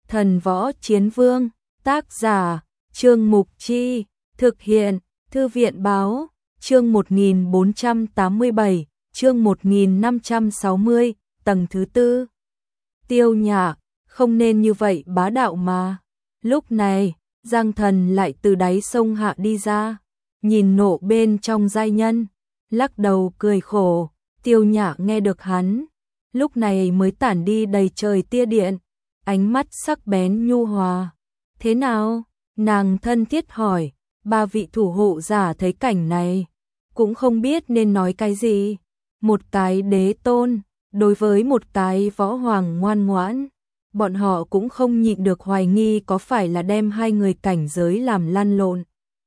Thần Võ Chiến Vương, tác giả, Trương Mục Chi, thực hiện, Thư viện Báo, chương 1487, chương 1560, tầng thứ tư. Tiêu Nhã, không nên như vậy bá đạo mà. Lúc này, Giang Thần lại từ đáy sông hạ đi ra, nhìn nộ bên trong giai nhân, lắc đầu cười khổ. Tiêu Nhã nghe được hắn, lúc này mới tản đi đầy trời tia điện, ánh mắt sắc bén nhu hòa. Thế nào? Nàng thân thiết hỏi. Ba vị thủ hộ giả thấy cảnh này, cũng không biết nên nói cái gì. Một cái đế tôn, đối với một cái võ hoàng ngoan ngoãn, bọn họ cũng không nhịn được hoài nghi có phải là đem hai người cảnh giới làm lăn lộn.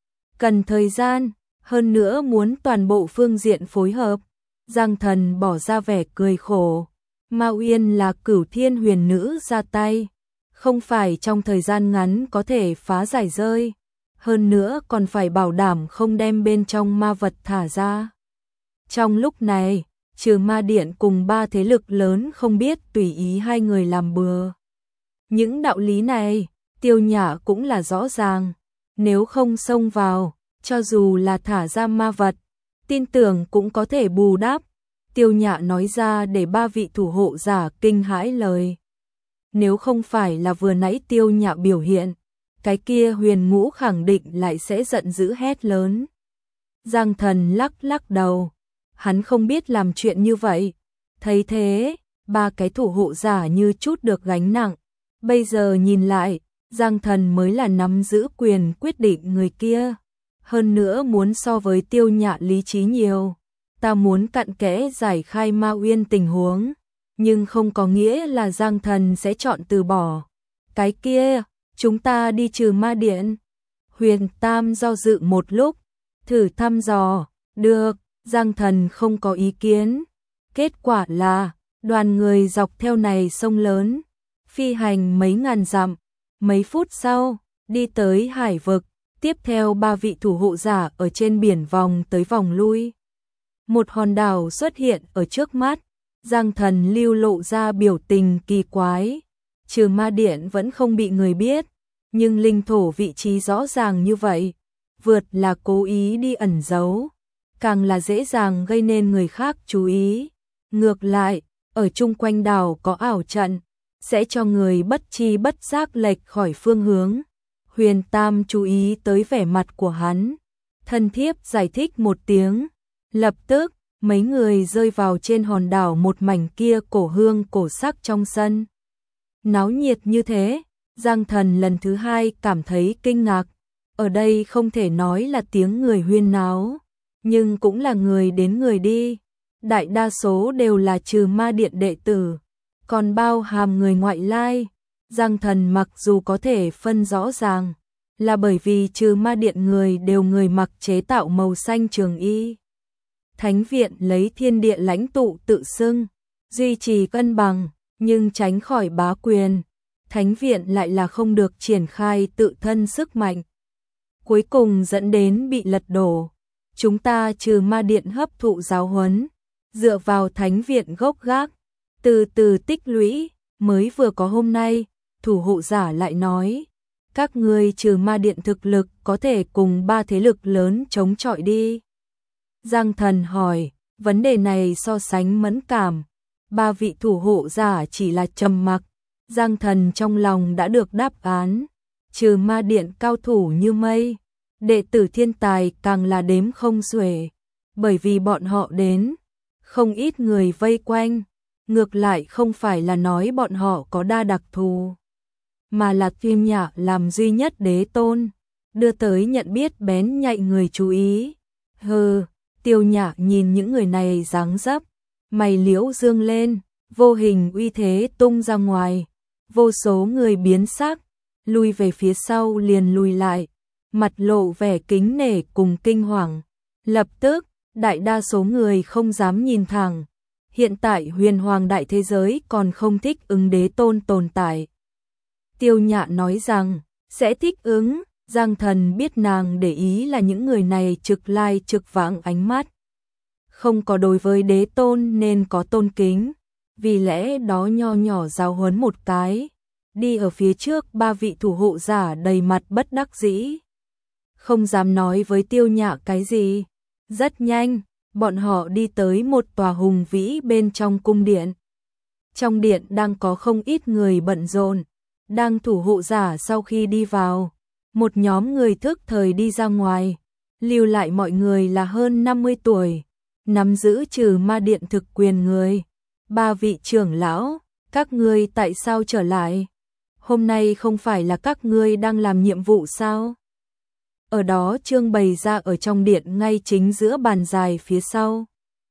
Cần thời gian, hơn nữa muốn toàn bộ phương diện phối hợp. Giang Thần bỏ ra vẻ cười khổ. Ma Uyên là Cửu Thiên Huyền Nữ ra tay, không phải trong thời gian ngắn có thể phá giải rơi. Hơn nữa còn phải bảo đảm không đem bên trong ma vật thả ra. Trong lúc này, trừ ma điện cùng ba thế lực lớn không biết tùy ý hai người làm bừa. Những đạo lý này, Tiêu Nhã cũng là rõ ràng. Nếu không xông vào, cho dù là thả ra ma vật, tin tưởng cũng có thể bù đắp. Tiêu Nhã nói ra để ba vị thủ hộ giả kinh hãi lời. Nếu không phải là vừa nãy Tiêu Nhã biểu hiện, cái kia Huyền Ngũ khẳng định lại sẽ giận dữ hét lớn. Giang Thần lắc đầu, hắn không biết làm chuyện như vậy. Thấy thế, ba cái thủ hộ giả như chút được gánh nặng. Bây giờ nhìn lại, Giang Thần mới là nắm giữ quyền quyết định người kia. Hơn nữa muốn so với Tiêu Nhã lý trí nhiều. Ta muốn cặn kẽ giải khai Ma Uyên tình huống, nhưng không có nghĩa là Giang Thần sẽ chọn từ bỏ. Cái kia, chúng ta đi trừ ma điện. Huyền Tam do dự một lúc, thử thăm dò. Được, Giang Thần không có ý kiến. Kết quả là, đoàn người dọc theo này sông lớn, phi hành mấy ngàn dặm. Mấy phút sau, đi tới hải vực, tiếp theo ba vị thủ hộ giả ở trên biển vòng tới vòng lui. Một hòn đảo xuất hiện ở trước mắt, Giang Thần lưu lộ ra biểu tình kỳ quái. Trừ ma điện vẫn không bị người biết, nhưng linh thổ vị trí rõ ràng như vậy, vượt là cố ý đi ẩn giấu, càng là dễ dàng gây nên người khác chú ý. Ngược lại, ở chung quanh đảo có ảo trận, sẽ cho người bất chi bất giác lệch khỏi phương hướng. Huyền Tam chú ý tới vẻ mặt của hắn, thân thiếp giải thích một tiếng. Lập tức, mấy người rơi vào trên hòn đảo một mảnh kia cổ hương cổ sắc trong sân. Náo nhiệt như thế, Giang Thần lần thứ hai cảm thấy kinh ngạc. Ở đây không thể nói là tiếng người huyên náo, nhưng cũng là người đến người đi. Đại đa số đều là trừ ma điện đệ tử, còn bao hàm người ngoại lai. Giang Thần mặc dù có thể phân rõ ràng, là bởi vì trừ ma điện người đều người mặc chế tạo màu xanh trường y. Thánh viện lấy thiên địa lãnh tụ tự xưng, duy trì cân bằng, nhưng tránh khỏi bá quyền. Thánh viện lại là không được triển khai tự thân sức mạnh. Cuối cùng dẫn đến bị lật đổ. Chúng ta trừ ma điện hấp thụ giáo huấn, dựa vào thánh viện gốc gác, từ từ tích lũy, mới vừa có hôm nay. Thủ hộ giả lại nói, các ngươi trừ ma điện thực lực có thể cùng ba thế lực lớn chống chọi đi. Giang Thần hỏi, vấn đề này so sánh mẫn cảm. Ba vị thủ hộ giả chỉ là trầm mặc. Giang Thần trong lòng đã được đáp án. Trừ ma điện cao thủ như mây, đệ tử thiên tài càng là đếm không xuể. Bởi vì bọn họ đến, không ít người vây quanh. Ngược lại không phải là nói bọn họ có đa đặc thù, mà là Tiêu Nhã làm duy nhất đế tôn, đưa tới nhận biết bén nhạy người chú ý. Hừ, Tiêu Nhã nhìn những người này dáng dấp, mày liễu dương lên, vô hình uy thế tung ra ngoài. Vô số người biến sắc, lui về phía sau liền lùi lại, mặt lộ vẻ kính nể cùng kinh hoàng. Lập tức, đại đa số người không dám nhìn thẳng. Hiện tại huyền hoàng đại thế giới còn không thích ứng đế tôn tồn tại. Tiêu Nhã nói rằng, sẽ thích ứng. Giang Thần biết nàng để ý là những người này trực lai trực vãng ánh mắt. Không có đối với đế tôn nên có tôn kính. Vì lẽ đó nho nhỏ giáo huấn một cái. đi ở phía trước ba vị thủ hộ giả đầy mặt bất đắc dĩ. Không dám nói với Tiêu Nhạ cái gì. Rất nhanh, bọn họ đi tới một tòa hùng vĩ bên trong cung điện. Trong điện đang có không ít người bận rộn, đang thủ hộ giả sau khi đi vào. Một nhóm người thức thời đi ra ngoài, lưu lại mọi người là hơn 50 tuổi, nắm giữ trừ ma điện thực quyền người. Ba vị trưởng lão, các ngươi tại sao trở lại? Hôm nay không phải là các ngươi đang làm nhiệm vụ sao? Ở đó trưng bày ra ở trong điện ngay chính giữa bàn dài phía sau.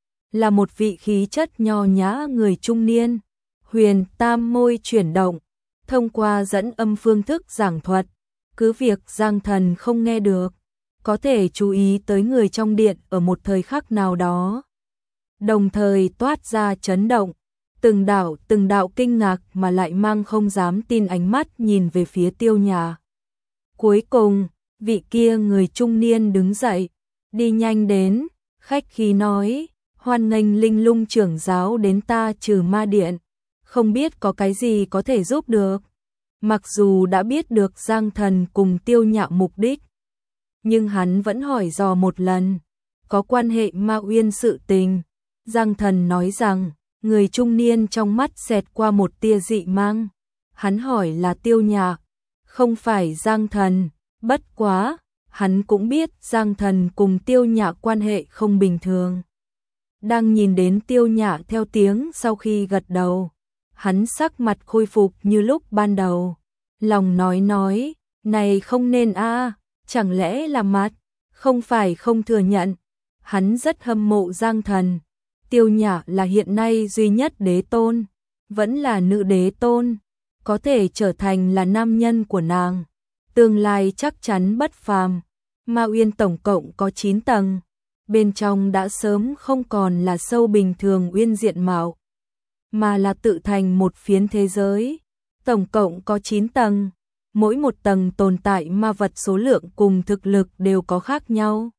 Là một vị khí chất nho nhã người trung niên. Huyền Tam môi chuyển động, thông qua dẫn âm phương thức giảng thuật. Cứ việc Giang Thần không nghe được, có thể chú ý tới người trong điện ở một thời khắc nào đó. Đồng thời toát ra chấn động, từng đạo kinh ngạc mà lại mang không dám tin ánh mắt nhìn về phía Tiêu Nhạ. Cuối cùng, vị kia người trung niên đứng dậy, đi nhanh đến, khách khí nói, hoan nghênh Linh Lung trưởng giáo đến ta trừ ma điện, không biết có cái gì có thể giúp được. Mặc dù đã biết được Giang Thần cùng Tiêu Nhạ mục đích, nhưng hắn vẫn hỏi dò một lần, có quan hệ Ma Uyên sự tình. Giang Thần nói rằng, người trung niên trong mắt xẹt qua một tia dị mang. Hắn hỏi là Tiêu Nhạ, không phải Giang Thần, bất quá, hắn cũng biết Giang Thần cùng Tiêu Nhạ quan hệ không bình thường. Đang nhìn đến Tiêu Nhạ theo tiếng sau khi gật đầu, hắn sắc mặt khôi phục như lúc ban đầu. Lòng nói, này không nên a, chẳng lẽ là mặt, không phải không thừa nhận. Hắn rất hâm mộ Giang Thần. Tiêu Nhạ là hiện nay duy nhất đế tôn, vẫn là nữ đế tôn, có thể trở thành là nam nhân của nàng. Tương lai chắc chắn bất phàm. Ma Uyên tổng cộng có 9 tầng, bên trong đã sớm không còn là sâu bình thường uyên diện mạo, mà là tự thành một phiến thế giới. Tổng cộng có 9 tầng, mỗi một tầng tồn tại ma vật số lượng cùng thực lực đều có khác nhau.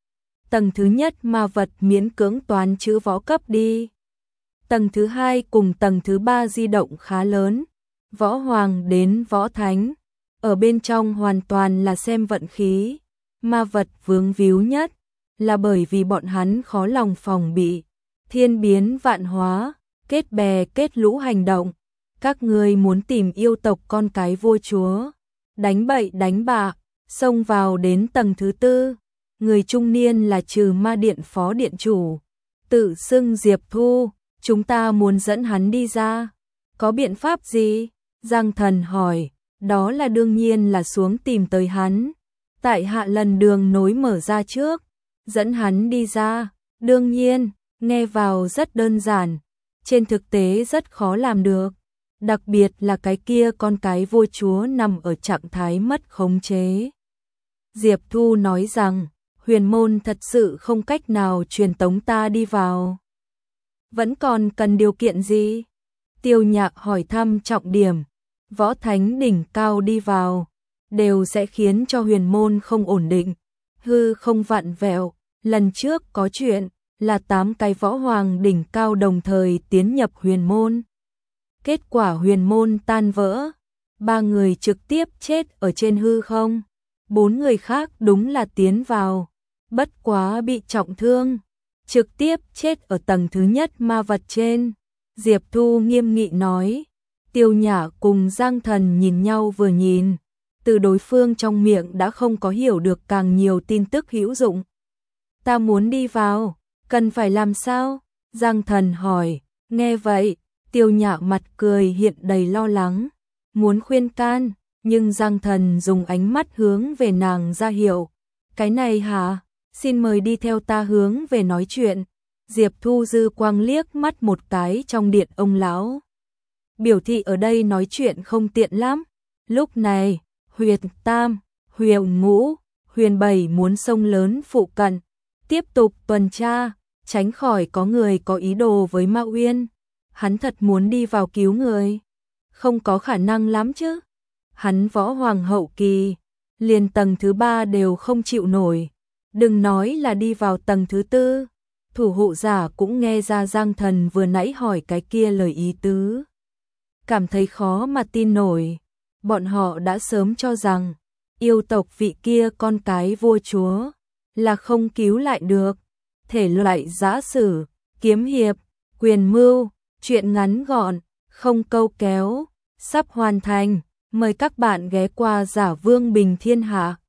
Tầng thứ nhất ma vật miễn cưỡng toán chữ võ cấp đi. Tầng thứ hai cùng tầng thứ ba di động khá lớn, võ hoàng đến võ thánh. Ở bên trong hoàn toàn là xem vận khí. Ma vật vướng víu nhất là bởi vì bọn hắn khó lòng phòng bị, thiên biến vạn hóa, kết bè kết lũ hành động. Các ngươi muốn tìm yêu tộc con cái vua chúa, đánh bậy đánh bạ, xông vào đến tầng thứ tư. Người trung niên là trừ ma điện phó điện chủ, tự xưng Diệp Thu, chúng ta muốn dẫn hắn đi ra. Có biện pháp gì? Giang Thần hỏi. Đó là đương nhiên là xuống tìm tới hắn. Tại hạ lần đường nối mở ra trước, dẫn hắn đi ra. Đương nhiên, nghe vào rất đơn giản, trên thực tế rất khó làm được. Đặc biệt là cái kia con cái vua chúa nằm ở trạng thái mất khống chế. Diệp Thu nói rằng, huyền môn thật sự không cách nào truyền tống ta đi vào. Vẫn còn cần điều kiện gì? Tiêu Nhạ hỏi thăm trọng điểm. Võ thánh đỉnh cao đi vào, đều sẽ khiến cho huyền môn không ổn định, hư không vặn vẹo. Lần trước có chuyện là 8 cái võ hoàng đỉnh cao đồng thời tiến nhập huyền môn. Kết quả huyền môn tan vỡ, 3 người trực tiếp chết ở trên hư không, 4 người khác đúng là tiến vào, bất quá bị trọng thương, trực tiếp chết ở tầng thứ nhất ma vật trên. Diệp Thu nghiêm nghị nói. Tiêu Nhạ cùng Giang Thần nhìn nhau vừa nhìn, từ đối phương trong miệng đã không có hiểu được càng nhiều tin tức hữu dụng. Ta muốn đi vào, cần phải làm sao? Giang Thần hỏi. Nghe vậy, Tiêu Nhạ mặt cười hiện đầy lo lắng, muốn khuyên can, nhưng Giang Thần dùng ánh mắt hướng về nàng ra hiệu. Cái này hả? Xin mời đi theo ta hướng về nói chuyện. Diệp Thu dư quang liếc mắt một cái trong điện ông lão, biểu thị ở đây nói chuyện không tiện lắm. Lúc này, Huyền Tam, Huyền Ngũ, Huyền Bảy muốn xông lớn phụ cận, tiếp tục tuần tra, tránh khỏi có người có ý đồ với Ma Uyên. Hắn thật muốn đi vào cứu người, không có khả năng lắm chứ. Hắn võ hoàng hậu kỳ, liền tầng thứ 3 đều không chịu nổi, đừng nói là đi vào tầng thứ 4. Thủ hộ giả cũng nghe ra Giang Thần vừa nãy hỏi cái kia lời ý tứ, cảm thấy khó mà tin nổi. bọn họ đã sớm cho rằng yêu tộc vị kia con cái vua chúa là không cứu lại được. Thể loại giã sử, kiếm hiệp, quyền mưu, truyện ngắn gọn, không câu kéo, sắp hoàn thành. Mời các bạn ghé qua Giả Vương Bình Thiên Hạ.